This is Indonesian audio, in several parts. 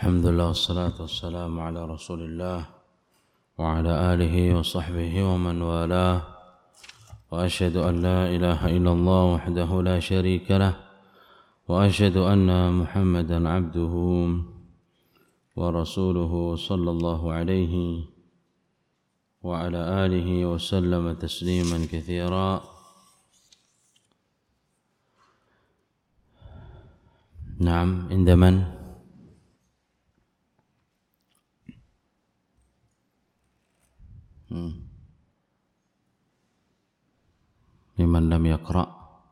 الحمد لله والصلاة والسلام على رسول الله وعلى آله وصحبه ومن والاه وأشهد أن لا إله إلا الله وحده لا شريك له وأشهد أن محمدا عبده ورسوله صلى الله عليه وعلى آله وسلم تسليما كثيرا. نعم، عند من؟ لمن لم يقرأ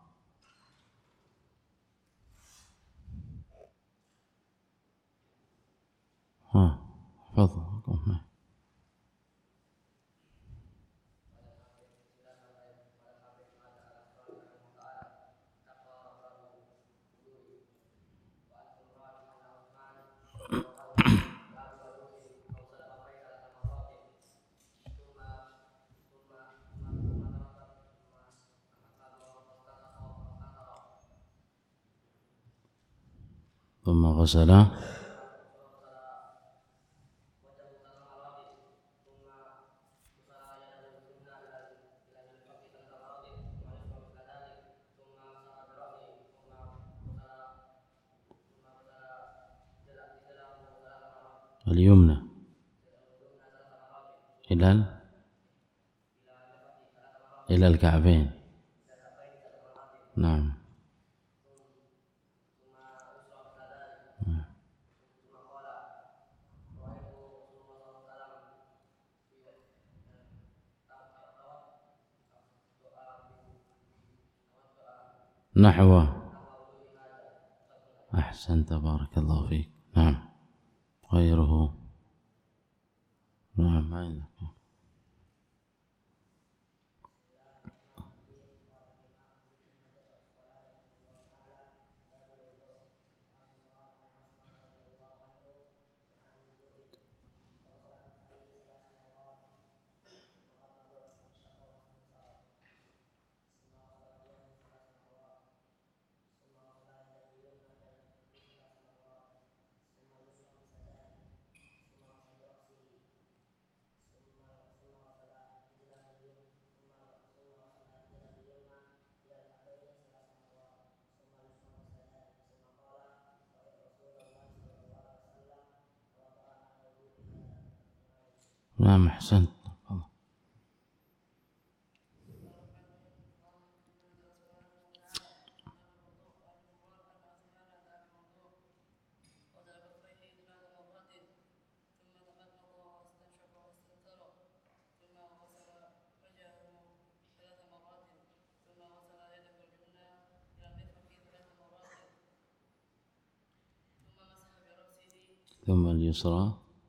تفضل. ثم غسل اليمنى إلى الكعبين. نعم. نحو. أحسنت، بارك الله فيك. نعم. غيره. نعم، ما عندك. نعم، أحسنت. ثم اليسرى.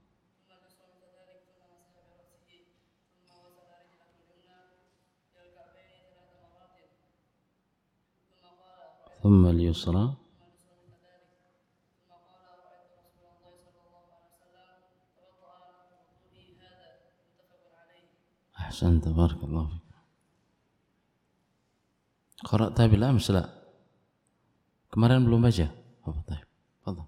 ثم اليسرى. أحسنت، بارك الله فيك. قرأتها بالأمس؟ لا، kemarin belum baca. طيب، تفضل.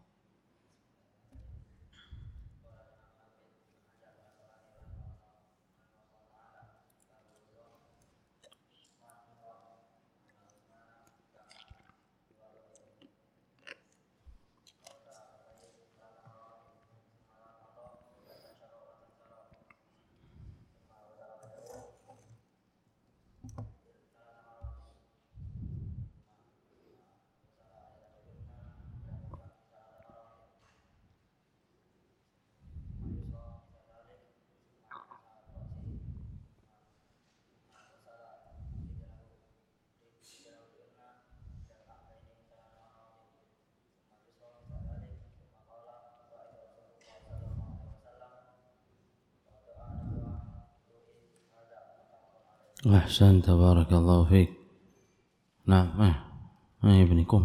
أحسنت، بارك الله فيك. نعم. يا ابنكم.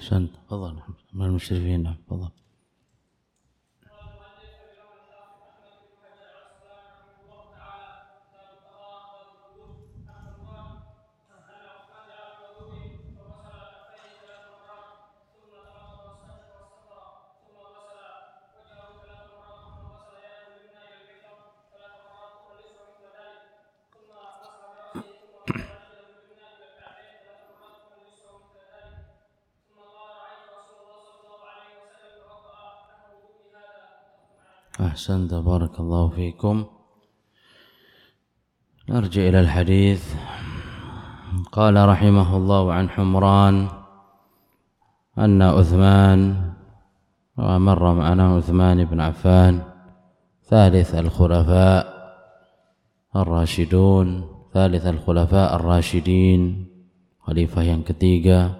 أحسنت تفضل من المشرفين تفضل. أحسنت بارك الله فيكم. نرجع إلى الحديث. قال رحمه الله عن حمران أن عثمان، ومر معنا عثمان بن عفان ثالث الخلفاء الراشدون، ثالث الخلفاء الراشدين، khalifah yang ketiga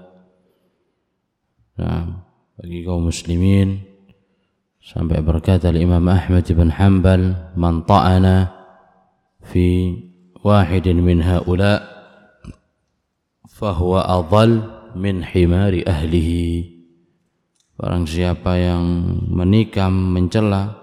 bagi kaum muslimin. Sampai berkata Imam Ahmad bin Hanbal, man ta'ana fi wahidin min haula fahuwa adall min himari ahlihi. Barang siapa yang menikam, mencela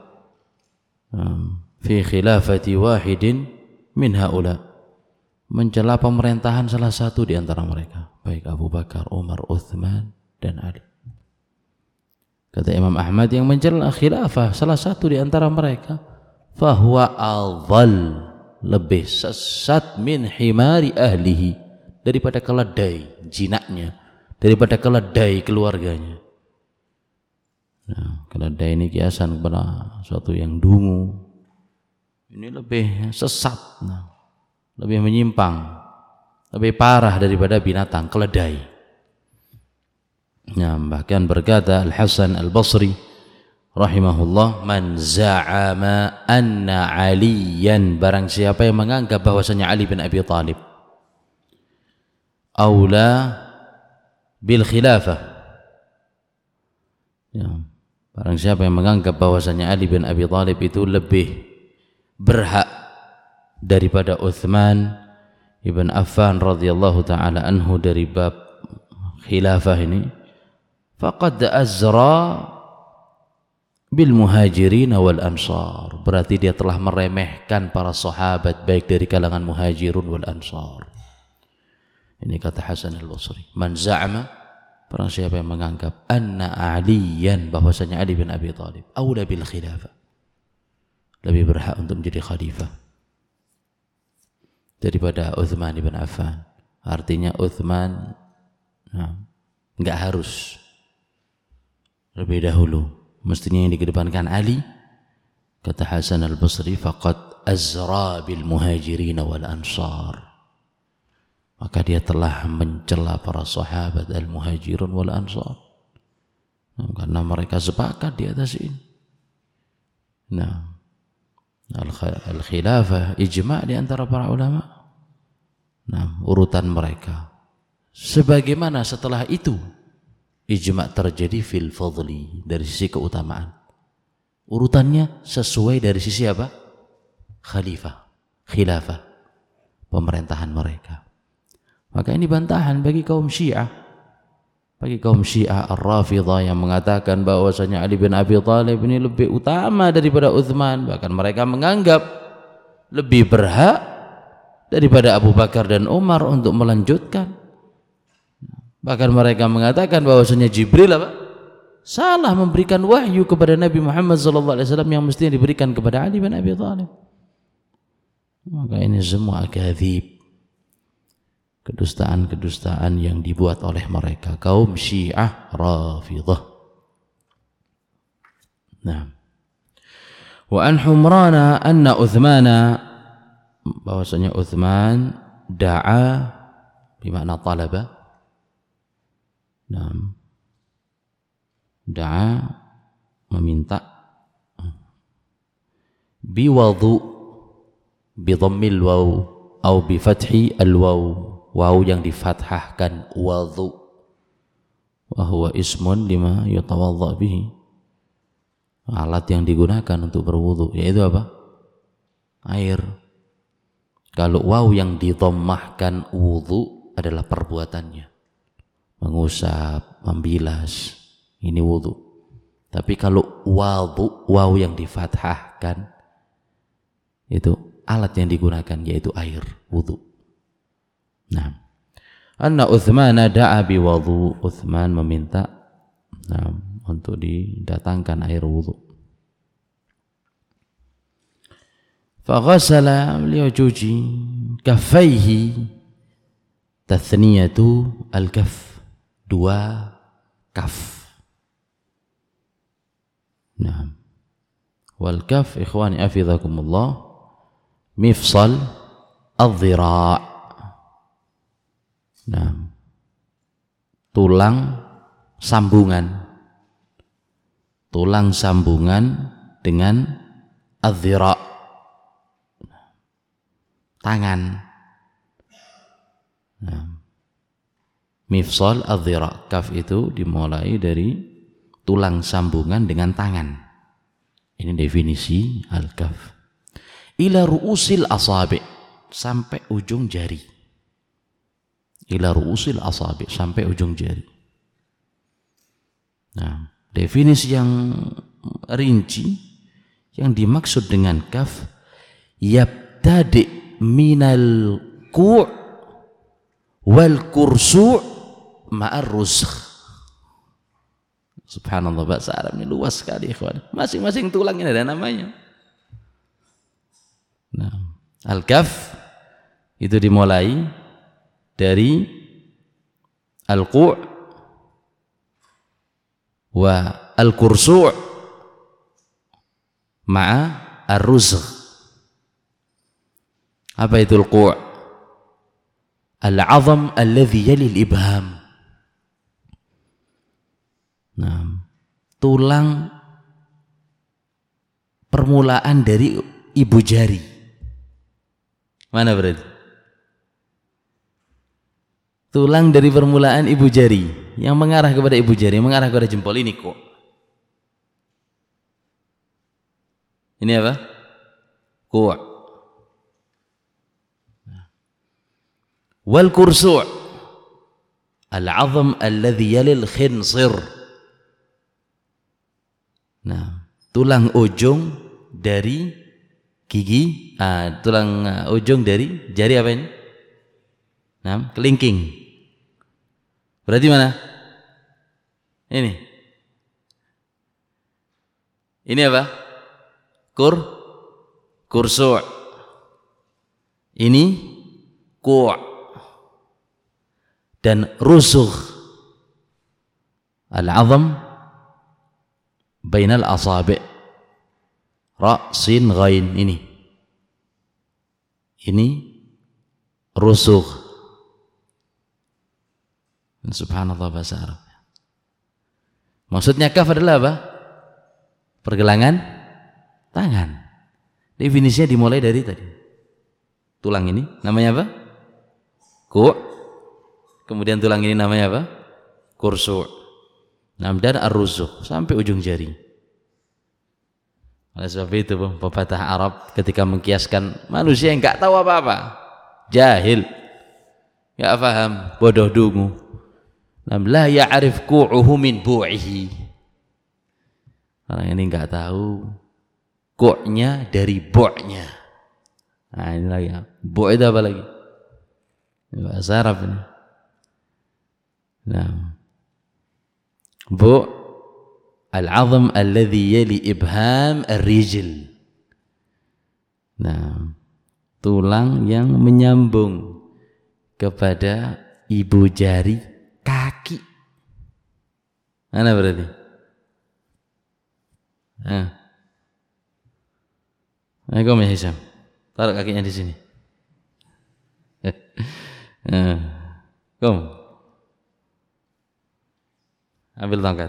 fi khilafati wahidin min haula, mencela pemerintahan salah satu di antara mereka, baik Abu Bakar, Umar, Uthman dan Ali. Kata Imam Ahmad, yang mencela khilafah salah satu di antara mereka, fahuwa adhal, lebih sesat, min himari ahlihi, daripada keledai jinaknya, daripada keledai keluarganya. Nah, keledai ini kiasan kepada suatu yang dungu. Ini lebih sesat, lebih menyimpang, lebih parah daripada binatang keledai. Nah, bahkan berkata Al-Hasan Al-Basri rahimahullah, man za'ama anna Aliyan, barang siapa yang menganggap bahwasanya Ali bin Abi Thalib aula bil khilafah, ya, barang siapa yang menganggap bahwasanya Ali bin Abi Thalib itu lebih berhak daripada Uthman ibn Affan radhiyallahu taala anhu dari bab khilafah ini, faqad azra bil muhajirin wal ansar, berarti dia telah meremehkan para sahabat baik dari kalangan muhajirun wal ansar. Ini kata Hasan Al-Basri, man za'ama, barang siapa yang menganggap anna Aliyan, bahwasanya Ali bin Abi Thalib aula bil khilafah, lebih berhak untuk menjadi khalifah daripada Uthman ibn Affan. Artinya Uthman enggak harus lebih dahulu, mestinya yang dikedepankan Ali. Kata Hasan Al-Basri, faqad azra bil muhajirin wal ansar, maka dia telah mencela para sahabat al-muhajirun wal ansar, karena mereka sepakat di atas ini. Nah, al-khilafah ijma' di antara para ulama. Nah, urutan mereka. Sebagaimana setelah itu ijma' terjadi fil fadli, dari sisi keutamaan. Urutannya sesuai dari sisi apa? Khilafah, pemerintahan mereka. Maka ini bantahan bagi kaum Syiah, bagi kaum Syiah Ar-Rafidhah yang mengatakan bahwasanya Ali bin Abi Thalib ini lebih utama daripada Uthman. Bahkan mereka menganggap lebih berhak daripada Abu Bakar dan Umar untuk melanjutkan. Bahkan mereka mengatakan bahwasanya Jibril salah memberikan wahyu kepada Nabi Muhammad SAW yang mestinya diberikan kepada Ali bin Abi Thalib. Maka ini semua akadzib, kedustaan-kedustaan yang dibuat oleh mereka, kaum Syiah Rafidhah. Nah, wa an Humrana anna Uthmana, bahwasanya Uthman da'a bermakna talaba. Nah, da'a meminta, biwadhu bi dhammil waw atau bi fathi al waw, waw yang difathahkan, wadhu, wa huwa ismun lima yatawadda bihi, alat yang digunakan untuk berwudu, yaitu apa? Air. Kalau waw yang didhammahkan wudu adalah perbuatannya, mengusap, membilas, ini wudu. Tapi kalau waw yang difathahkan, itu alat yang digunakan yaitu air wudu. Nah, anna Utsman da'a bi wudu, Utsman meminta untuk didatangkan air wudu. Faghasala, beliau cuci kaffaihi, tathniyatu al-kaff, 2 kaf. Nah, wal kaf ikhwani afidhakumullah mifsal adh-dhira'. Nah, tulang sambungan dengan adh-dhira', tangan. Nah, mifsal adh-dhira', kaf itu dimulai dari tulang sambungan dengan tangan. Ini definisi al-kaf. Ila ru'usil asabi', sampai ujung jari. Ila ru'usil asabi', sampai ujung jari. Nah, definisi yang rinci yang dimaksud dengan kaf, yabtadi' minal ku' wal kursu' ma'ar rusukh. Subhanallah, bahasa Arab ini luas sekali ikhwan. Masing-masing tulang ini ada namanya. Nah, al-kaf itu dimulai dari al-qu' wa al-kursu' ma'a ar-rusukh. Apa itu al-qu'? Al-'azam alladhi yali al-ibham. Nah, tulang permulaan dari ibu jari. Mana berarti? Tulang dari permulaan ibu jari yang mengarah kepada ibu jari, mengarah kepada jempol, ini kok. Ini apa? Ku'. Wal kursu' al-'azam alladhi yali al-khinsir. Nah, tulang ujung dari gigi, tulang ujung dari jari apa ini? Nah, kelingking. Berarti mana? Ini. Ini apa? Kursu'. Ini ku'. Dan rusukh al-'azam bainal asabi', ra, sin, ghain. Ini rusukh. Subhanallah, bahasa Arab. Maksudnya kaf adalah apa? Pergelangan tangan. Definisinya dimulai dari tadi. Tulang ini namanya apa? Ku'. Kemudian tulang ini namanya apa? Kursu'. Dan ar-rusukh sampai ujung jari. Oleh sebab itu pepatah Arab ketika mengkiaskan manusia yang enggak tahu apa-apa, jahil, enggak paham, bodoh dungu. La ya'rif ku'uhu min bu'ihi. Orang ini enggak tahu ku'-nya dari bu'-nya. Nah, ini lagi. Bu' itu apa lagi? Bahasa Arab ini. Nah, bu' al-'azam alladhi yali ibham ar-rijl. Nah, tulang yang menyambung kepada ibu jari kaki. Mana berarti? Assalamualaikum ya Hisam. Taruh kakinya di sini. Kom. Ambil tongkat.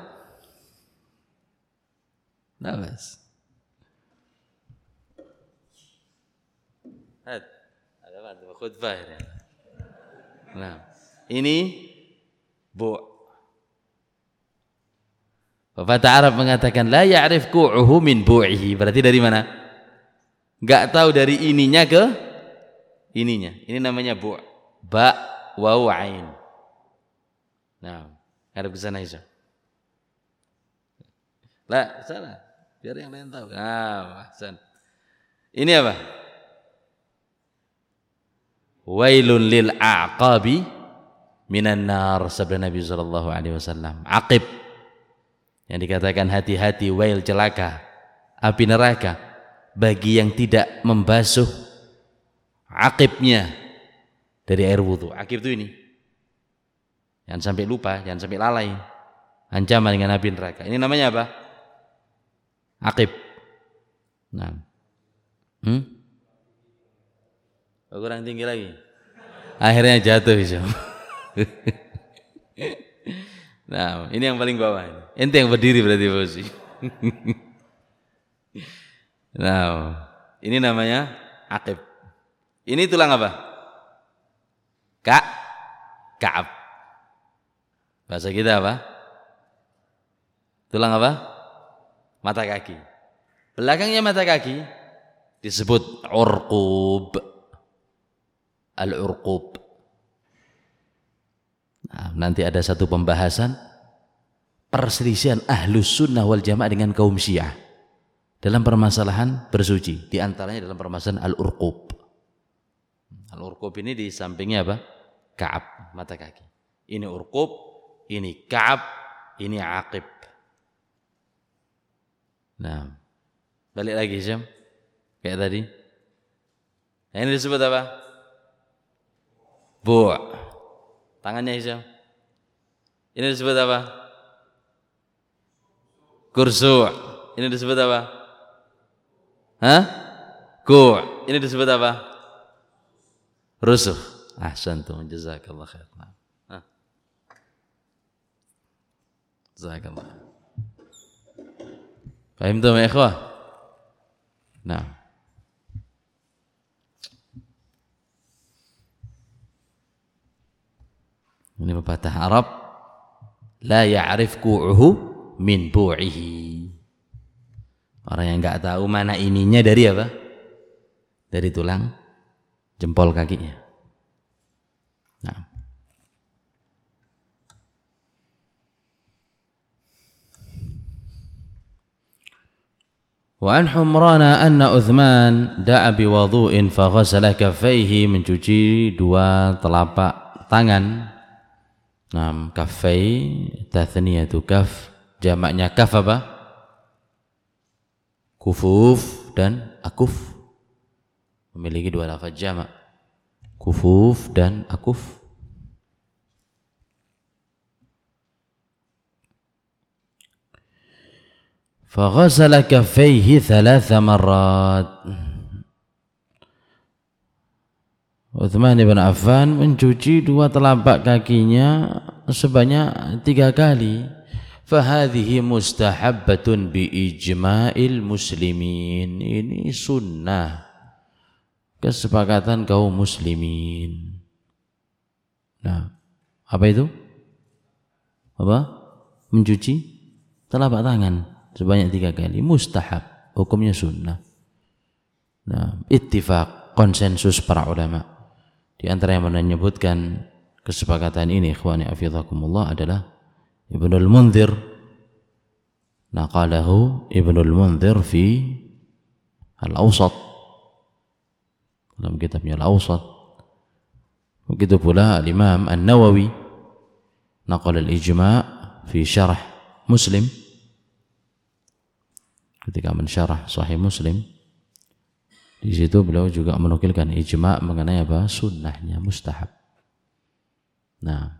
Nafas. Ada apa? Khutbah ini. Nah, ini bu'. Pepatah Arab mengatakan la ya'rif ku'uhu min bu'ihi. Berarti dari mana? Enggak tahu dari ininya ke ininya. Ini namanya bu'. Ba, waw, ain. Nah, ngadep ke sana Isa. Lah, sana. Biar yang lain tahu. Nah, Hasan. Ini apa? Wailun lil aqabi minan nar, sabda Nabi sallallahu alaihi wasallam. Aqib yang dikatakan hati-hati, wail celaka, api neraka bagi yang tidak membasuh aqibnya dari air wudu. Aqib itu ini. Jangan sampai lupa, jangan sampai lalai. Ancaman dengan api neraka. Ini namanya apa? Aqib. Nah. Kurang tinggi lagi. Akhirnya jatuh Isa. Nah, ini yang paling bawah. Ente yang berdiri berarti posisi. Nah, ini namanya aqib. Ini tulang apa? Ka'ab. Bahasa kita apa? Tulang apa? Mata kaki. Belakangnya mata kaki disebut urqub. Al-urqub. Nah, nanti ada satu pembahasan perselisihan Ahlus Sunnah wal Jamaah dengan kaum Syiah dalam permasalahan bersuci. Di antaranya dalam permasalahan al-urqub. Al-urqub ini di sampingnya apa? Ka'ab, mata kaki. Ini urqub, ini Ka'ab, ini aqib. Nah, balik lagi Syam. Kayak tadi. Nah, ini disebut apa? Bu'. Tangannya Syam. Ini disebut apa? Kursu'. Ini disebut apa? Hah? Ku'. Ini disebut apa? Rusuh. Ahsantum, jazakallah khair. Hah? Jazakallah. Fahimtum ya ikhwah? Nah. Ini pepatah Arab, la ya'rif ku'uhu min bu'ihi. Orang yang enggak tahu mana ininya dari apa? Dari tulang jempol kakinya. Nah. Wa an Humrana anna Uthman da'a biwudu'in fa ghasala kaffaihi, mencuci dua telapak tangan. Nah, kaffai tathniyatu kaf, jamaknya kaf apa? Kufuf dan akuf. Memiliki dua lafaz jamak. Kufuf dan akuf. Faghasala kaffaihi 3 marrat. Uthman ibn Affan mencuci dua telapak kakinya sebanyak 3 kali. Fahadhihi mustahabbatun bi ijma'il muslimin. Ini sunnah, kesepakatan kaum muslimin. Nah, apa itu? Apa? Mencuci telapak tangan sebanyak 3 kali. Mustahab, hukumnya sunnah. Nah, ittifaq, konsensus para ulama. Di antara yang menyebutkan kesepakatan ini, ikhwani afidhakumullah, adalah Ibnul Munzir. Naqalahu Ibnul Munzir fi Al-Awsat, dalam kitabnya Al-Awsat. Begitu pula Al-Imam An-Nawawi naqal al-ijma' fi syarah Muslim, ketika mensyarah Sahih Muslim. Di situ beliau juga menukilkan ijma' mengenai apa? Sunnahnya, mustahab. Nah,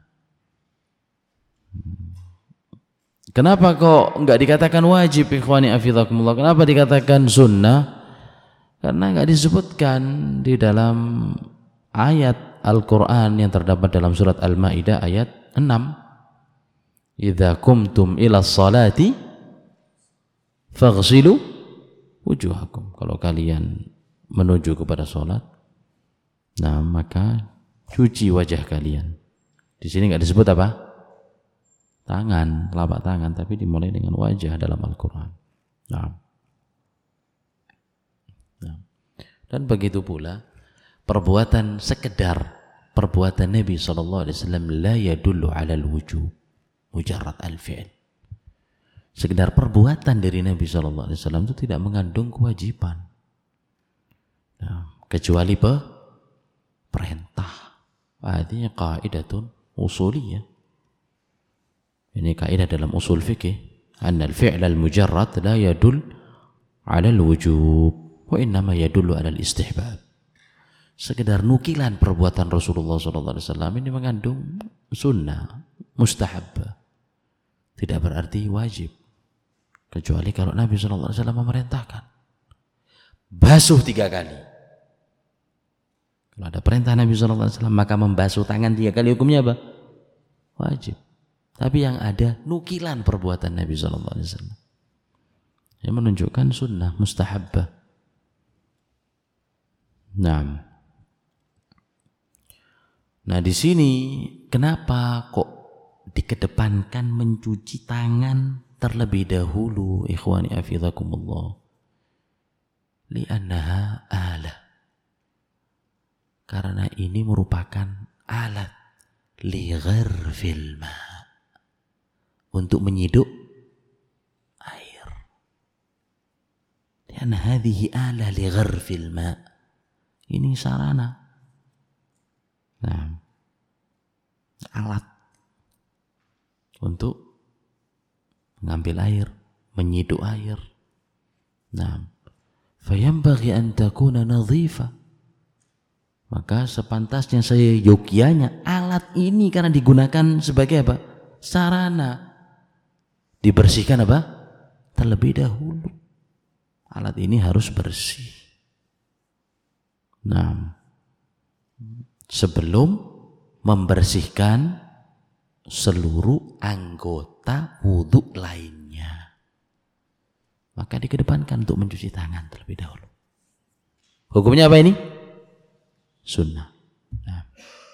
kenapa kok enggak dikatakan wajib, ikhwani afidhakumullah? Kenapa dikatakan sunnah? Karena enggak disebutkan di dalam ayat Al-Quran yang terdapat dalam surat Al-Ma'idah ayat 6. Idza kumtum ila sholati faghsilu wujuhakum. Kalau kalian menuju kepada sholat, nah maka cuci wajah kalian. Di sini enggak disebut apa? Tangan, telapak tangan, tapi dimulai dengan wajah dalam Al-Quran. Nah. Dan begitu pula perbuatan sekedar perbuatan Nabi SAW la yadullu ala al-wujub. mujarrad al-fi'l. Sekedar perbuatan dari Nabi SAW itu tidak mengandung kewajiban. Nah, kecuali perintah. Artinya kaidatun usuliyah. Ini kaidah dalam usul fikih. Anna al-fi'l al-mujarrad la yadul ala al-wujub wa innama yadullu ala al-istihbab. Sekedar nukilan perbuatan Rasulullah SAW ini mengandung sunnah, mustahab. Tidak berarti wajib. Kecuali kalau Nabi SAW memerintahkan. Basuh 3 kali. Kalau ada perintah Nabi SAW maka membasuh tangan 3 kali hukumnya apa? Wajib. Tapi yang ada nukilan perbuatan Nabi SAW. Yang menunjukkan sunnah, mustahabbah. Nah di sini kenapa kok dikedepankan mencuci tangan terlebih dahulu, ikhwani hafizakumullah? Li'annaha alah. Karena ini merupakan alat li gharfil ma, untuk menyiduk air. Li'anna hadhihi alah li gharfil ma. Ini sarana. Nah, alat untuk mengambil air, menyiduk air. Nah, fayambaghi an takuna nadhifa. Maka sepantasnya seyogianya alat ini karena digunakan sebagai apa? Sarana. Dibersihkan apa? Terlebih dahulu. Alat ini harus bersih. Nah, sebelum membersihkan seluruh anggota wudhu lainnya, maka dikedepankan untuk mencuci tangan terlebih dahulu. Hukumnya apa ini? Sunnah. Nah.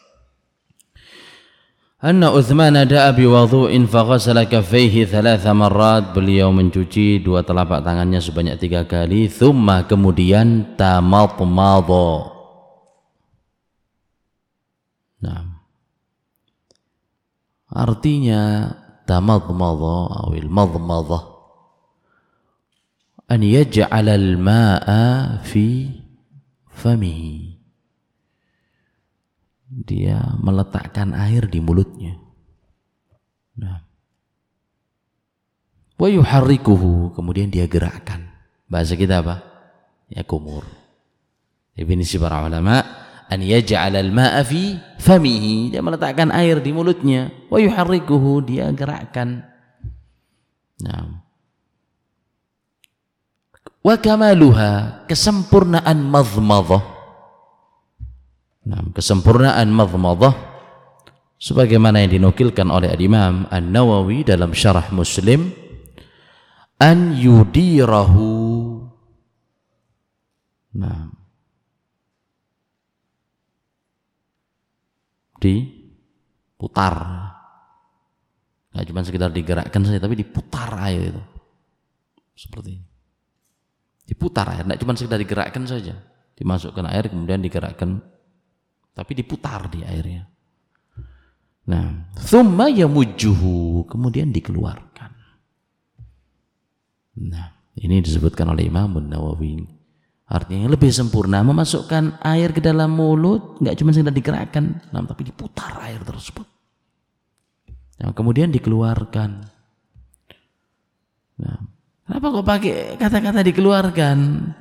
Anna Uthman da'a biwudhu'in faghasala kaffaihi 3 marrat. Beliau mencuci 2 telapak tangannya sebanyak 3 kali. Thumma, kemudian tamadmada. Nah, artinya tamadmada awil madmada an yaj'ala al-ma'a fi famihi. Dia meletakkan air di mulutnya. Nah, wa yuharrikuhu, kemudian dia gerakkan. Bahasa kita apa? Ya kumur. Definisi para ulama, an yaj'al al-ma'a fi famihi, dia meletakkan air di mulutnya. Wa yuharrikuhu, dia gerakkan. Nah, wa kamaluha, kesempurnaan madmadah. Nah, kesempurnaan madmadah sebagaimana yang dinukilkan oleh Imam An-Nawawi dalam Syarah Muslim, an yudirahu. Nah, diputar. Nggak cuma sekedar digerakkan saja, tapi diputar air itu. Seperti ini. Diputar air, nggak cuma sekedar digerakkan saja. Dimasukkan air kemudian digerakkan, tapi diputar di airnya. Nah, thumma yamujjuhu, kemudian dikeluarkan. Nah, ini disebutkan oleh Imam An-Nawawi. Artinya yang lebih sempurna memasukkan air ke dalam mulut, enggak cuma sekedar digerakkan, nah, tapi diputar air tersebut. Nah, kemudian dikeluarkan. Nah, kenapa kok pakai kata-kata dikeluarkan?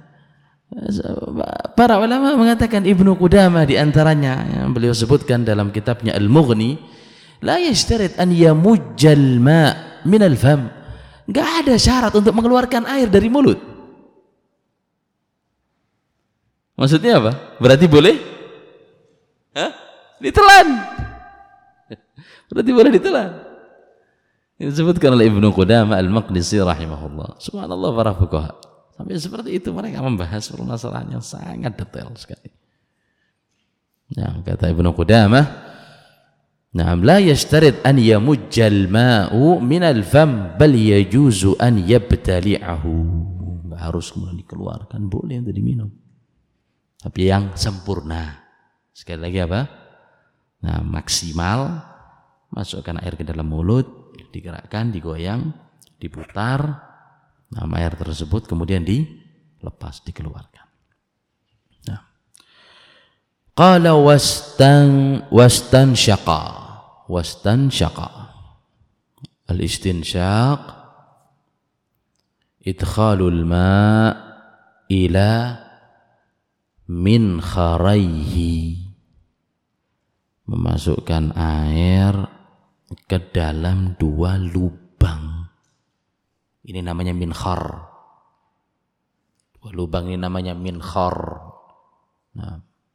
Para ulama mengatakan, Ibnu Qudamah diantaranya yang beliau sebutkan dalam kitabnya Al-Mughni, la yashtarit an yamujjal ma' min al-fam. Enggak ada syarat untuk mengeluarkan air dari mulut. Maksudnya apa? Berarti boleh? Ditelan. Berarti boleh ditelan. Ini disebutkan oleh Ibnu Qudamah Al-Maqdisi rahimahullah. Subhanallah, para fuqaha. Sampai seperti itu mereka membahas permasalahan yang sangat detail sekali. Nah, kata Ibnu Qudamah, "Na'am la yashtarit an yamujjal ma'u min al-fam bal yajuzu an yabtali'ahu." Enggak harus kemudian dikeluarkan, boleh untuk diminum. Tapi yang sempurna. Sekali lagi apa? Nah, maksimal masukkan air ke dalam mulut, digerakkan, digoyang, diputar. Nah, air tersebut kemudian dilepas, dikeluarkan. Nah. Qala wastansyaqa. Al-istinsyaq idkhalul ma' ila min kharaihi, memasukkan air ke dalam 2 lubang. Ini namanya minkhar. 2 lubang ini namanya minkhar. Nah,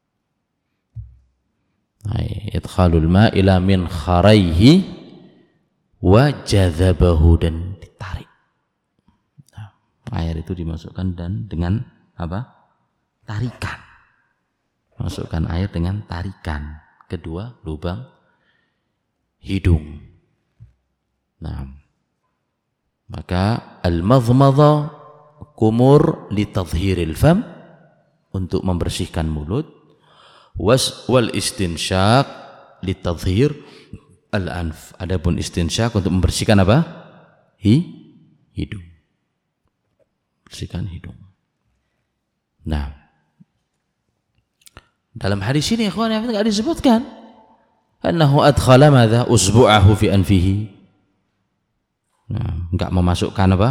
idkhalul ma' ila min kharaihi wa jadzabahu, dan ditarik. Nah, air itu dimasukkan dan dengan apa? Tarikan. Masukkan air dengan tarikan kedua lubang hidung. Nah, maka al-madmadha kumur li tadhhiril fam, untuk membersihkan mulut, wal istinsyaq li tadhhir al-anf, adapun istinsyaq untuk membersihkan apa? Hidung. Bersihkan hidung. Nah, dalam hadis ini ikhwan yang tidak disebutkan annahu adkhala madza usbu'ahu fi anfihi. Nah, enggak memasukkan apa?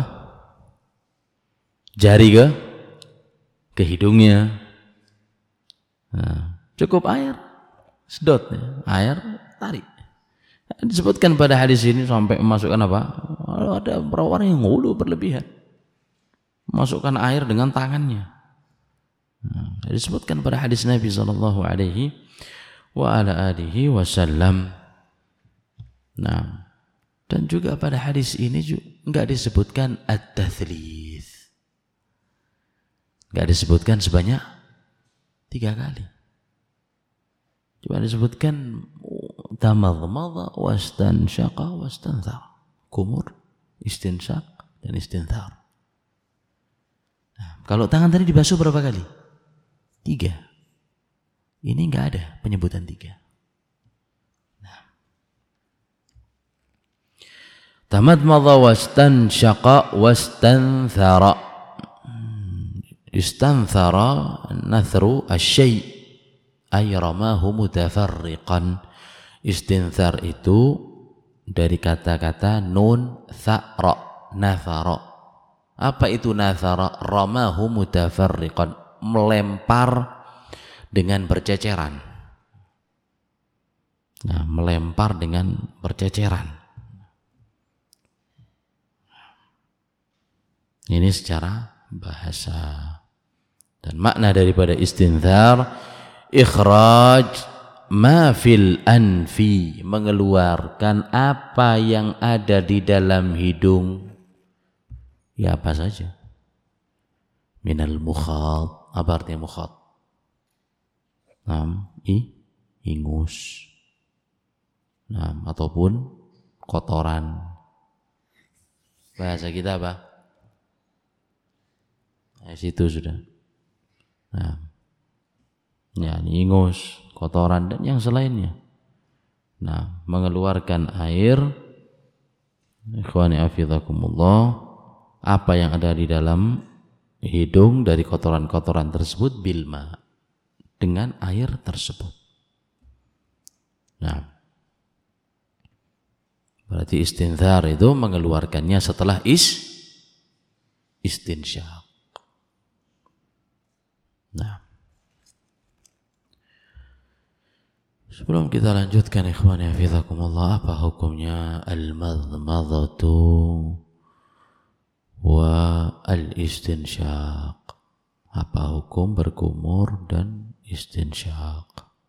Jari ke hidungnya. Nah, cukup air sedot, air tarik. Disebutkan pada hadis ini sampai memasukkan apa? Ada beberapa orang yang ngulu berlebihan, memasukkan air dengan tangannya. Nah, disebutkan pada hadis Nabi sallallahu alaihi wa ala alihi wasallam. Nah, dan juga pada hadis ini juga enggak disebutkan at-tathlits. Enggak disebutkan sebanyak 3 kali. Cuma disebutkan tamadmadha wastansyaqa wastanthar. Kumur, istinsyaq dan istinthar. Nah, kalau tangan tadi dibasuh berapa kali? 3. Ini enggak ada penyebutan 3. Nah. Tamadmadha wastansyaqa wastanthara. Istanthara nathru asy-syai' ay ramahu mutafarriqan. Istinthar itu dari kata-kata nun thara, nathara. Apa itu nathara? Ramahu mutafarriqan, melempar dengan berceceran. Nah, melempar dengan berceceran. Ini secara bahasa. Dan makna daripada istinthar ikhraj ma fil anfi, mengeluarkan apa yang ada di dalam hidung. Ya, apa saja. Minal mukhat. Apa artinya mukhat? Ingus. Ataupun kotoran. Bahasa kita apa? Nah, situ sudah. Nah, ya, ingus, kotoran dan yang selainnya. Nah, mengeluarkan air, ikhwani afizakumullah, apa yang ada di dalam hidung dari kotoran-kotoran tersebut bilma, dengan air tersebut. Nah, berarti istinthar itu mengeluarkannya setelah istinsyaq. Nah, sebelum kita lanjutkan ikhwani hafizakumullah, apa hukumnya al-madmadhatu wa al-istinsyaq? Apa hukum berkumur dan istinsyaq?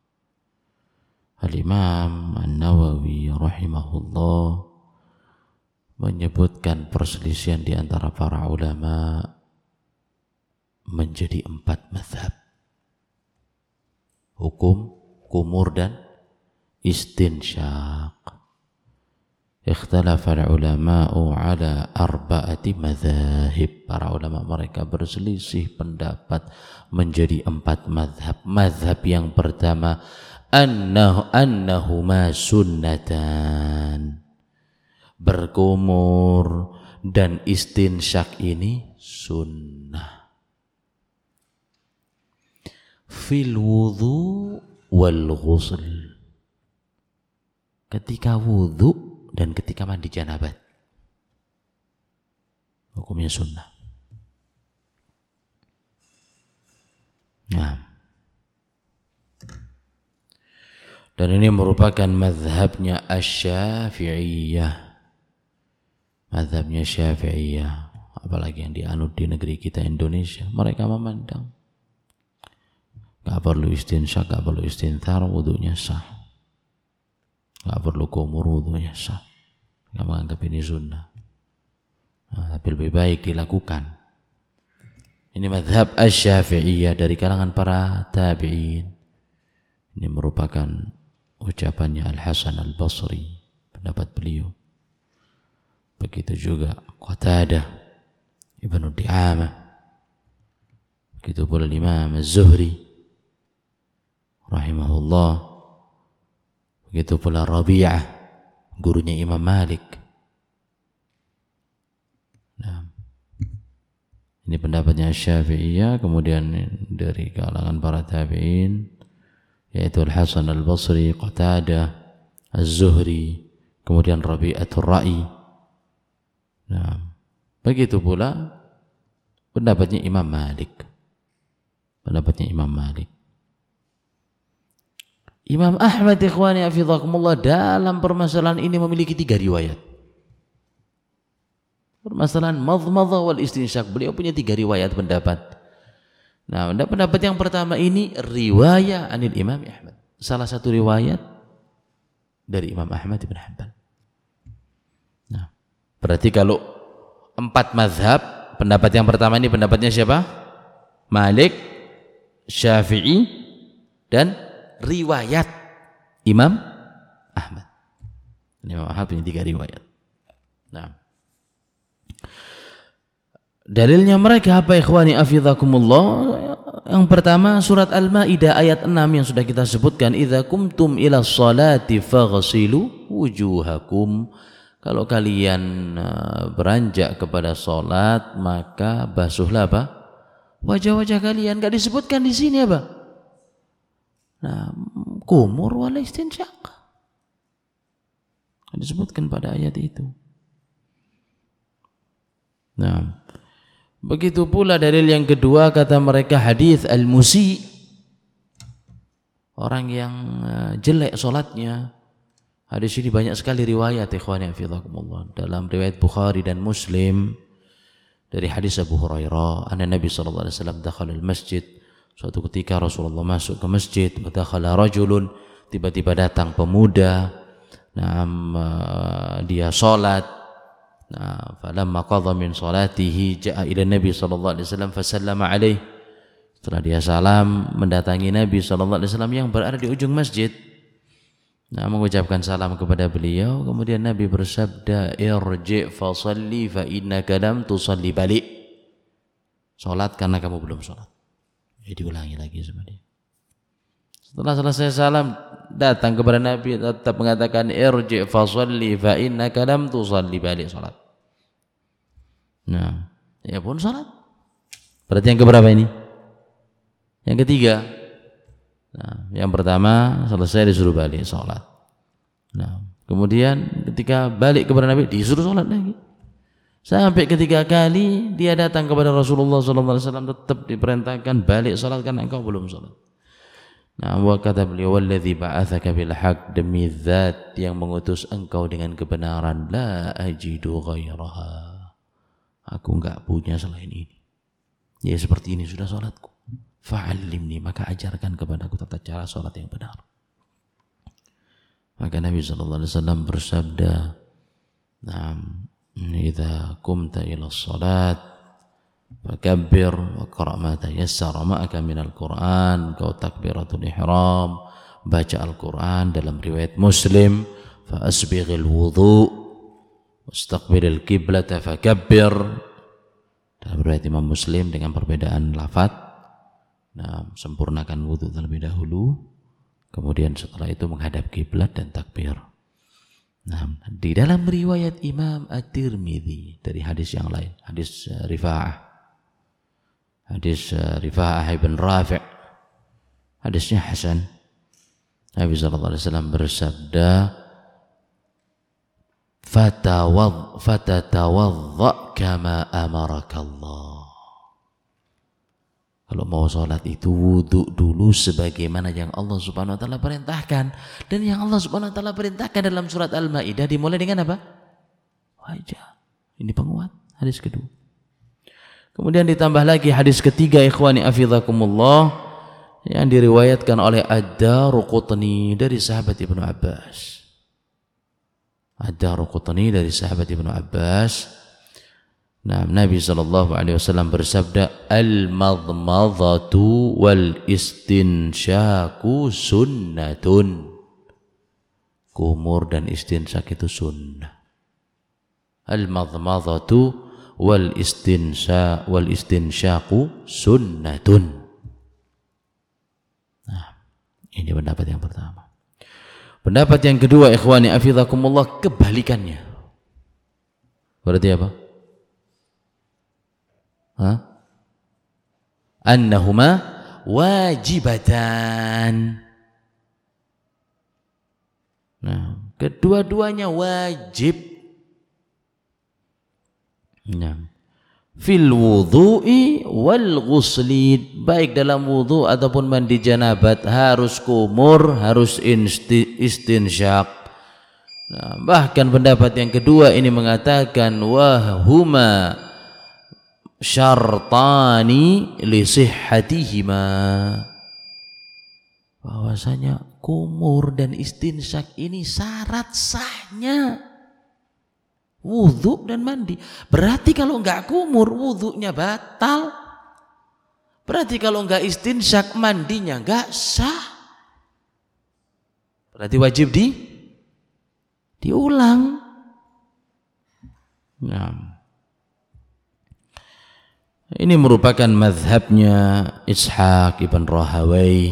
Al-Imam An-Nawawi rahimahullah menyebutkan perselisihan di antara para ulama menjadi 4 mazhab. Hukum kumur dan istinsyaq. Ikhtalafa al-ulama'u ala 4 mazahib. Para ulama mereka berselisih pendapat menjadi 4 mazhab. Mazhab yang pertama, annahuma sunnatan, berkumur dan istinsyak ini sunnah. Fil wudhu wal ghusl, ketika wudhu dan ketika mandi janabat, hukumnya sunnah. Nah, dan ini merupakan mazhabnya Asy-Syafi'iyah, mazhabnya Syafi'iyah, apalagi yang dianut di negeri kita Indonesia. Mereka memandang gak perlu istinsyak, gak perlu istinthar, wudunya sah. Gak perlu kumur, wudunya sah. Gak menganggap ini sunnah. Nah, tapi lebih baik dilakukan. Ini mazhab Asy-Syafi'iyah dari kalangan para tabi'in. Ini merupakan ucapannya Al-Hasan Al-Basri, pendapat beliau. Begitu juga Qatadah, Ibnu Di'amah. Begitu pula Imam Az-Zuhri rahimahullah. Begitu pula Rabi'ah, gurunya Imam Malik. Nah, ini pendapatnya Syafi'iyah. Kemudian dari kalangan para tabi'in yaitu Al-Hasan Al-Basri, Qatadah, Az-Zuhri, kemudian Rabi'atul Ra'i. Nah, begitu pula pendapatnya Imam Malik. Pendapatnya Imam Malik. Imam Ahmad ikhwani hafizakumullah dalam permasalahan ini memiliki 3 riwayat. Permasalahan madmadhah wal istinsyak, beliau punya 3 riwayat pendapat. Nah, pendapat yang pertama ini riwayat anil Imam Ahmad. Salah satu riwayat dari Imam Ahmad bin Hanbal. Nah, berarti kalau 4 mazhab, pendapat yang pertama ini pendapatnya siapa? Malik, Syafi'i, dan riwayat Imam Ahmad. Imam Ahmad punya 3 riwayat. Nah, dalilnya mereka apa ikhwani afizakumullah? Yang pertama surat Al-Maidah ayat 6 yang sudah kita sebutkan, idza kumtum ila sholati faghsilu wujuhakum. Kalau kalian beranjak kepada salat maka basuhlah apa? Wajah-wajah kalian. Enggak disebutkan di sini apa? Nah, kumur wala istinsyak. Disebutkan pada ayat itu. Nah, begitu pula dalil yang kedua kata mereka hadis al-musi, orang yang jelek salatnya. Hadis ini banyak sekali riwayat ikhwani hafizakumullah. Dalam riwayat Bukhari dan Muslim dari hadis Abu Hurairah, anna Nabi sallallahu alaihi wasallam dakhala al-masjid. Suatu ketika Rasulullah masuk ke masjid, dakhala rajulun, tiba-tiba datang pemuda. Dia salat. Nah, falamma qadha min salatihi jaa ila Nabi sallallahu alaihi wasallam fasallama alaihi. Setelah dia salam mendatangi Nabi sallallahu alaihi wasallam yang berada di ujung masjid. Nah, mengucapkan salam kepada beliau, kemudian Nabi bersabda, "Irji' fa shalli fa innaka lam tusalli balik." Salat karena kamu belum salat. Jadi diulangi lagi sama dia. Setelah selesai salam datang kepada Nabi tetap mengatakan irji' fa shalli fa innaka lam tusalli, balik salat. Nah, ya pun salat. Berarti yang keberapa ini? Yang ketiga. Nah, yang pertama selesai disuruh balik salat. Nah, kemudian ketika balik kepada Nabi disuruh salat lagi. Sampai ketiga kali dia datang kepada Rasulullah sallallahu alaihi wasallam tetap diperintahkan balik salat karena engkau belum salat. Nah, wa kata beliau wallazi ba'atsaka bil haqq, demi zat yang mengutus engkau dengan kebenaran, la ajidu ghairaha. Aku enggak punya selain ini. Ya seperti ini sudah salatku. Fa'allimni, maka ajarkan kepadaku tata cara salat yang benar. Maka Nabi sallallahu alaihi wasallam bersabda, "Naam, idza qumta ila shalat fakabbir wa qra' ma tayassara ma'aka minal Qur'an." Kau takbiratul ihram, baca Al-Qur'an. Dalam riwayat Muslim, fa asbighil wudu' wastaqbilil qiblata fakabbir. Dalam riwayat Imam Muslim dengan perbedaan lafaz. Nah, sempurnakan wudu terlebih dahulu, kemudian setelah itu menghadap kiblat dan takbir. Nah, di dalam riwayat Imam At-Tirmidzi dari hadis yang lain, hadis Rifa'ah ibn Rafi', hadisnya hasan. Nabi sallallahu alaihi wasallam bersabda, "Fatatawadda kama amarakallah." Kalau mau sholat itu wudhu dulu sebagaimana yang Allah Subhanahu wa taala perintahkan. Dan yang Allah Subhanahu wa taala perintahkan dalam surat Al-Maidah dimulai dengan apa? Wajah. Ini penguat hadis kedua. Kemudian ditambah lagi hadis ketiga, ikhwani afidhakumullah, yang diriwayatkan oleh Ad-Daraqutni dari sahabat Ibnu Abbas. Ad-Daraqutni dari sahabat Ibnu Abbas. Nah, Nabi SAW bersabda, al-madmadhatu wal istinsyaku sunnatun. Kumur dan istinsyak itu sunnah. Al-madmadhatu wal istinsyaku sunnatun. Nah, ini pendapat yang pertama. Pendapat yang kedua, ikhwani afidhakumullah, kebalikannya. Berarti apa? Annahuma wajibatan. Nah, kedua-duanya wajib. Nah, fil wudhu'i wal ghusli, baik dalam wudhu ataupun mandi janabat harus kumur, harus istinsyak. Nah, bahkan pendapat yang kedua ini mengatakan wahuma syartani li sihhatihima, bahwasanya kumur dan istinsyak ini syarat sahnya wudhu dan mandi. Berarti kalau enggak kumur wudhunya batal, berarti kalau enggak istinsyak mandinya enggak sah, berarti wajib diulang. Nah, ini merupakan mazhabnya Ishaq ibn Rahawai,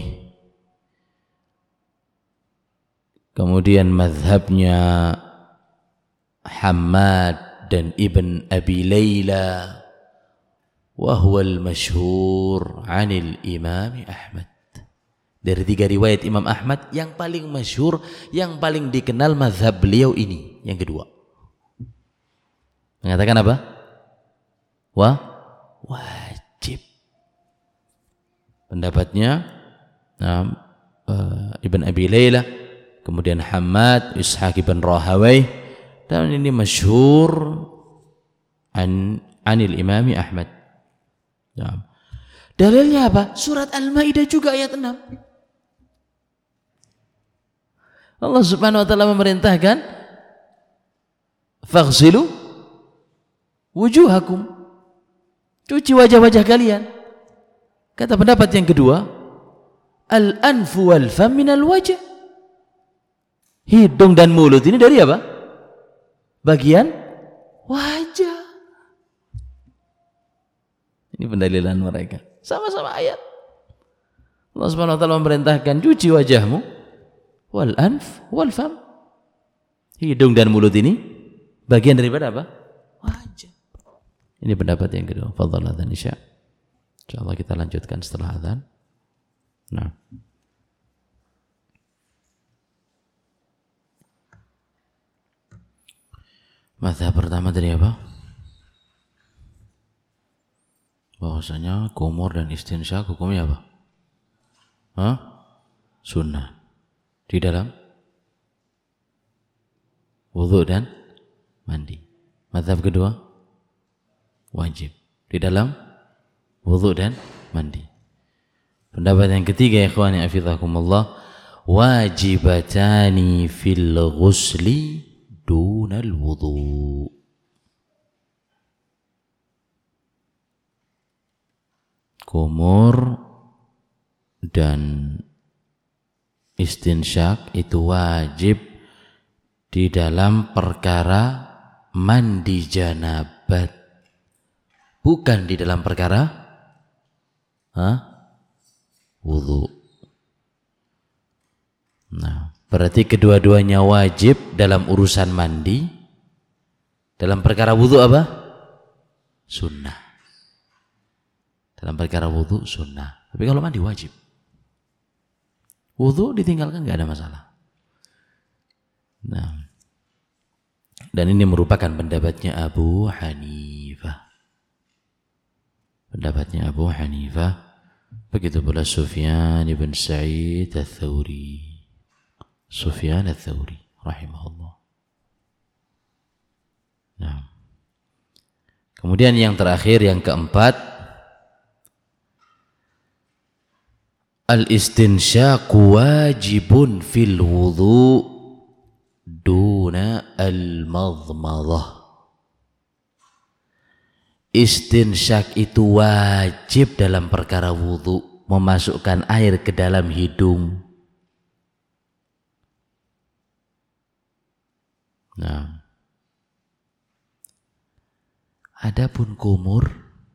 kemudian mazhabnya Hammad dan Ibn Abi Layla, wa huwa al-masyhur 'anil Imam Ahmad. Dari tiga riwayat Imam Ahmad, yang paling masyhur, yang paling dikenal mazhab beliau ini, yang kedua. Mengatakan apa? Wajib. Pendapatnya Ibn Abi Layla, kemudian Hammad, Ishaq ibn Rahawai, dan ini masyhur anil Imam Ahmad. Ya. Dalilnya apa? Surat Al-Maidah juga ayat 6. Allah Subhanahu wa taala memerintahkan faghsilu wujuhakum, cuci wajah-wajah kalian. Kata pendapat yang kedua, al-anfu wal fam minal wajh. Hidung dan mulut ini dari apa? Bagian wajah. Ini pendalilan mereka. Sama-sama ayat. Allah Subhanahu wa taala memerintahkan cuci wajahmu, wal anf wal fam. Hidung dan mulut ini bagian daripada apa? Wajah. Ini pendapat yang kedua. Fadhal adzan isya. Insyaallah kita lanjutkan setelah adzan. Nah. Mazhab pertama dari apa? Bahwasanya kumur dan istinsyak hukumnya apa? Sunnah. Di dalam wudhu dan mandi. Mazhab kedua, wajib. Di dalam wudhu dan mandi. Pendapat yang ketiga, ikhwani afidhakumullah, wajibatani fil ghusli dunal wudhu. Kumur dan istinsyak itu wajib di dalam perkara mandi janabat, bukan di dalam perkara wudhu. Nah, Berarti kedua-duanya wajib dalam urusan mandi. Dalam perkara wudu apa? Sunnah. Dalam perkara wudu sunnah. Tapi kalau mandi wajib. Wudu ditinggalkan nggak ada masalah. Nah, dan ini merupakan pendapatnya Abu Hanifah. Pendapatnya Abu Hanifah. Begitu pula Sufyan ibn Sa'id al-Thawri. Sufyan al-Thawri rahimahullah. Nah. Kemudian yang terakhir, yang keempat, al-istinsyaqu wajibun fil wudu duna al-madmadah. Istinsyak itu wajib dalam perkara wudu, memasukkan air ke dalam hidung. Nah, adapun kumur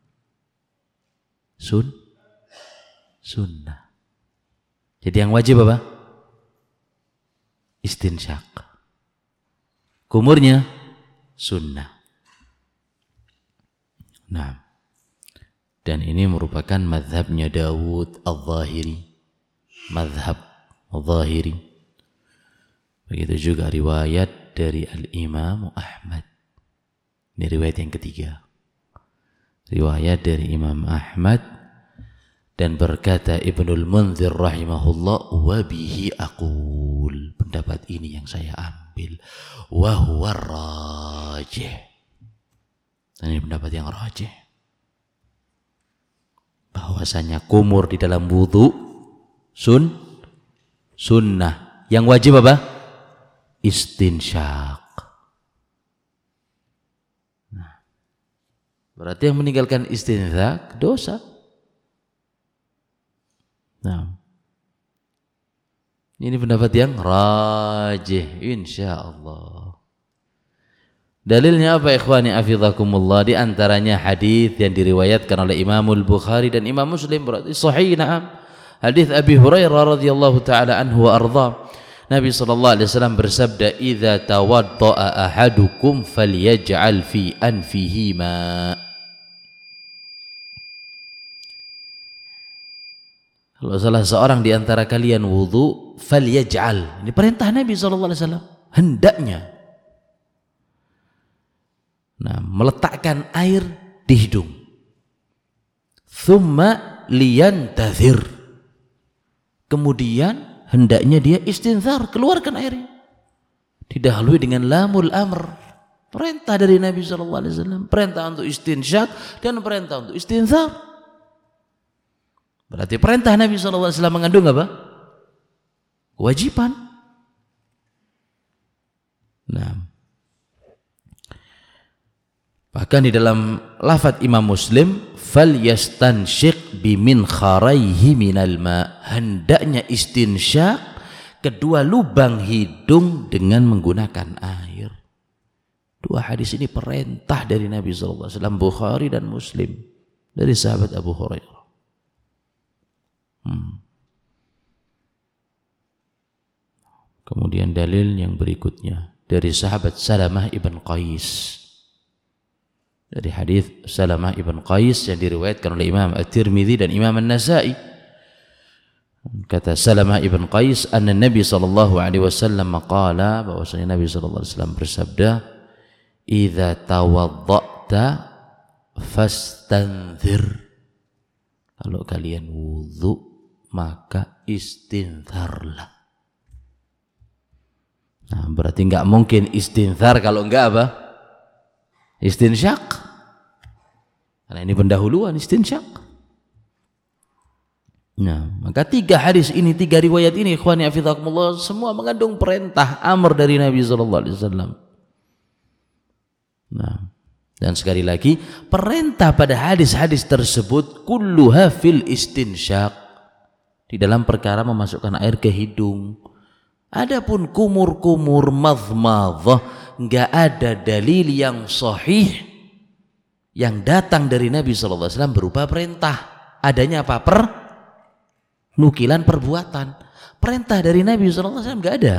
sunnah. Jadi yang wajib apa? Istinsyak. Kumurnya sunnah. Nah, dan ini merupakan mazhabnya Dawud al-Zahiri, mazhab al-Zahiri. Begitu juga riwayat dari al-Imam Ahmad. Ini riwayat yang ketiga. Riwayat dari Imam Ahmad, dan berkata Ibnul Munzir rahimahullah, wa bihi aqul. Pendapat ini yang saya ambil. Wa huwa rajih. Dan ini pendapat yang rajih, bahwasanya kumur di dalam wudu sunnah. Yang wajib apa? Istinsyak. Nah, berarti yang meninggalkan istinsyak dosa. Nah, ini pendapat yang rajih insyaallah. Dalilnya apa ikhwani afizakumullah? Di antaranya hadis yang diriwayatkan oleh Imamul Bukhari dan Imam Muslim, berarti sahih. Na'am. Hadis Abi Hurairah radhiyallahu taala anhu wa ardha. Nabi sallallahu alaihi wasallam bersabda, "Idza tawaddaa ahadukum falyaj'al fi anfihi ma." Kalau salah seorang di antara kalian wudu, falyaj'al. Ini perintah Nabi sallallahu alaihi wasallam, hendaknya meletakkan air di hidung. Thumma liyantazir. Kemudian hendaknya dia istinzar, keluarkan airnya. Didahului dengan lamul amr. Perintah dari Nabi SAW. Perintah untuk istinsyak dan perintah untuk istinzar. Berarti perintah Nabi SAW mengandung apa? Kewajiban. Nah, bahkan di dalam lafaz Imam Muslim, falyastansyiq bimin kharaihi minal ma, hendaknya istinsyak kedua lubang hidung dengan menggunakan air. Dua hadis ini perintah dari Nabi SAW, Bukhari dan Muslim, dari sahabat Abu Hurairah. Kemudian dalil yang berikutnya dari sahabat Salamah ibn Qais. Dari hadis Salamah ibn Qais yang diriwayatkan oleh Imam At-Tirmidzi dan Imam An-Nasa'i. Kata Salamah ibn Qais, anna Nabi sallallahu alaihi wasallam qala, bahwasanya Nabi sallallahu alaihi wasallam bersabda, "Idza tawadda'ta fastanzir." Kalau kalian wudu, maka istinzarlah. Nah, berarti enggak mungkin istinzar kalau enggak apa? Istinsyak. Karena ini pendahuluan istinsyak. Nah, maka tiga hadis ini, tiga riwayat ini ikhwani hafizakumullah, semua mengandung perintah amr dari Nabi sallallahu alaihi wasallam. Nah, dan sekali lagi perintah pada hadis-hadis tersebut kulluha fil istinsyak, di dalam perkara memasukkan air ke hidung. Adapun kumur-kumur madmadhah, enggak ada dalil yang sahih yang datang dari Nabi sallallahu alaihi wasallam berupa perintah. Adanya apa? Nukilan perbuatan. perintah dari Nabi SAW nggak ada.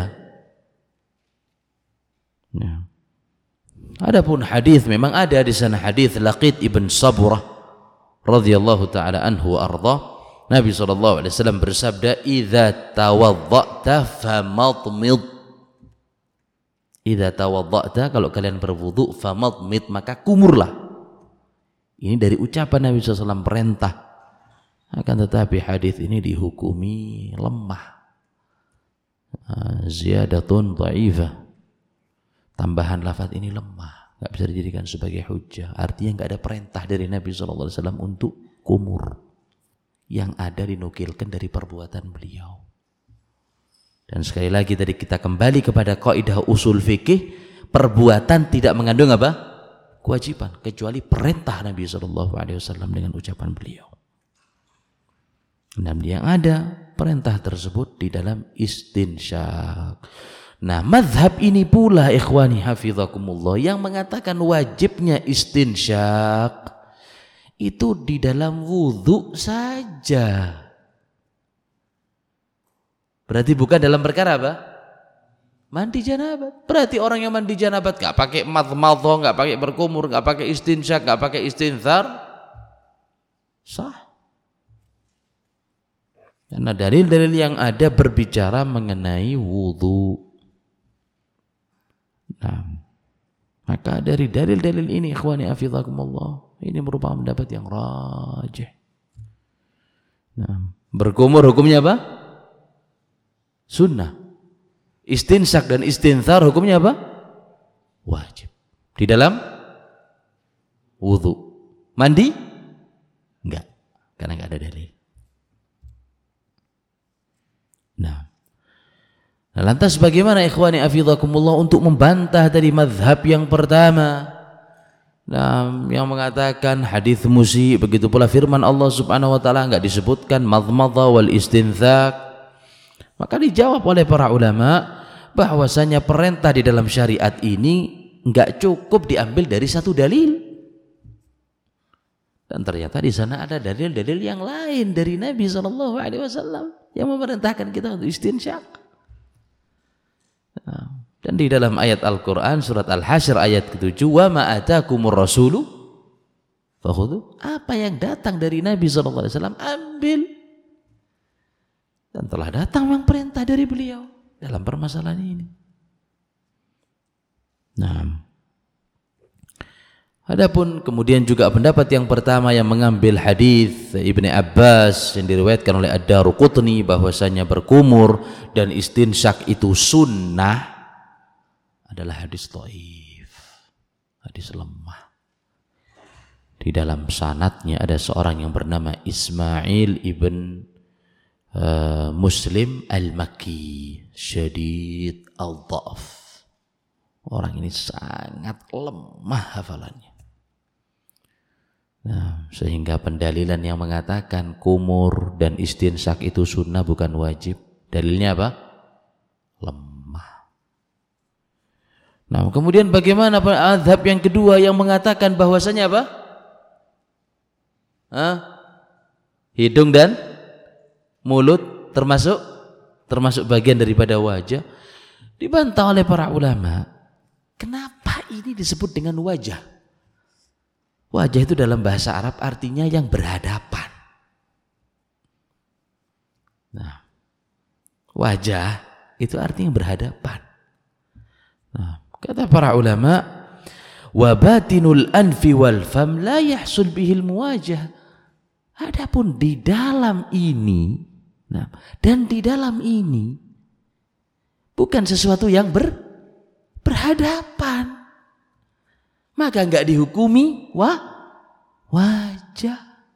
Ya. Adapun hadis memang ada di sana, hadis Laqit ibn Saburah radhiyallahu taala anhu arda. Nabi SAW bersabda, "Idza tawadda'ta famadmid." Idza tawadda'ta, kalau kalian berwudu, famadmid, maka kumurlah. Ini dari ucapan Nabi SAW perintah. Akan tetapi hadis ini dihukumi lemah. Ziyadatun dha'ifah. Tambahan lafaz ini lemah, nggak bisa dijadikan sebagai hujjah. Artinya nggak ada perintah dari Nabi SAW untuk kumur. Yang ada dinukilkan dari perbuatan beliau. Dan sekali lagi tadi kita kembali kepada kaidah usul fikih, perbuatan tidak mengandung apa? Kewajiban, kecuali perintah Nabi SAW dengan ucapan beliau. Dan yang ada perintah tersebut di dalam istinsyak. Nah, mazhab ini pula ikhwani hafizakumullah yang mengatakan wajibnya istinsyak itu di dalam wudhu saja. Berarti bukan dalam perkara apa? Mandi janabat. Berarti orang yang mandi janabat gak pakai madmadhah, gak pakai berkumur, gak pakai istinsyak, gak pakai istinthar, sah. Karena dalil-dalil yang ada berbicara mengenai wudhu. Nah, maka dari dalil-dalil ini ikhwani hafizakumullah, ini merupakan pendapat yang rajih. Nah, berkumur hukumnya apa? Sunnah. Istinsak dan istinthar hukumnya apa? Wajib. Di dalam wudu. Mandi? Enggak, karena enggak ada dalil. Nah, lantas bagaimana ikhwani hafizakumullah untuk membantah dari mazhab yang pertama? Nah, yang mengatakan hadis musi, begitu pula firman Allah Subhanahu wa taala enggak disebutkan madmadha wal istinthak. Maka dijawab oleh para ulama bahwasanya perintah di dalam syariat ini enggak cukup diambil dari satu dalil. Dan ternyata di sana ada dalil-dalil yang lain dari Nabi SAW yang memerintahkan kita untuk istinsyak. Dan di dalam ayat Al-Quran surat Al-Hasyr ayat ke-7, wa ma atakumur rasulu fakhudhu, apa yang datang dari Nabi SAW ambil. Dan telah datang yang perintah dari beliau dalam permasalahan ini. Nah, adapun kemudian juga pendapat yang pertama yang mengambil hadis Ibnu Abbas yang diriwayatkan oleh Ad-Daruqutni bahwasanya berkumur dan istinsyak itu sunnah adalah hadis dhaif, hadis lemah. Di dalam sanadnya ada seorang yang bernama Ismail ibn Muslim al-Makki, syadid al-dha'f. Orang ini sangat lemah hafalannya. Nah, sehingga pendalilan yang mengatakan kumur dan istinsyak itu sunnah bukan wajib, dalilnya apa? Lemah. Nah, kemudian bagaimana mazhab yang kedua yang mengatakan bahwasanya apa? Hidung dan mulut termasuk bagian daripada wajah. Dibantah oleh para ulama. Kenapa ini disebut dengan wajah? Wajah itu dalam bahasa Arab artinya yang berhadapan. Nah, wajah itu artinya berhadapan. Nah, kata para ulama, wa batinul anfi wal fam la yahsul bihil muwajah. Adapun di dalam ini, nah, dan di dalam ini bukan sesuatu yang berhadapan, maka enggak dihukumi wajah.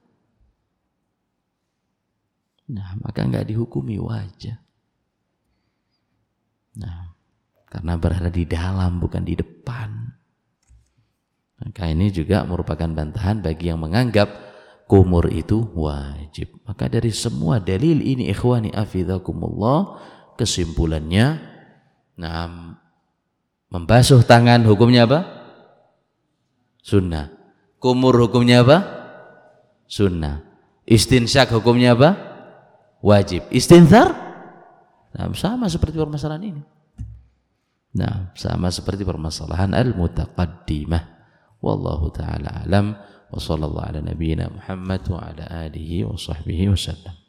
Nah, maka enggak dihukumi wajah. Nah, karena berada di dalam bukan di depan. Maka ini juga merupakan bantahan bagi yang menganggap kumur itu wajib. Maka dari semua dalil ini ikhwani afidakumullah, kesimpulannya, nah, membasuh tangan hukumnya apa? Sunnah. Kumur hukumnya apa? Sunnah. Istinsyak hukumnya apa? Wajib. Istinthar? Nah, sama seperti permasalahan ini. Nah, sama seperti permasalahan al-mutaqaddimah. Wallahu ta'ala alam wa sallallahu ala nabiyyina Muhammad wa ala alihi wa sahbihi wasallam.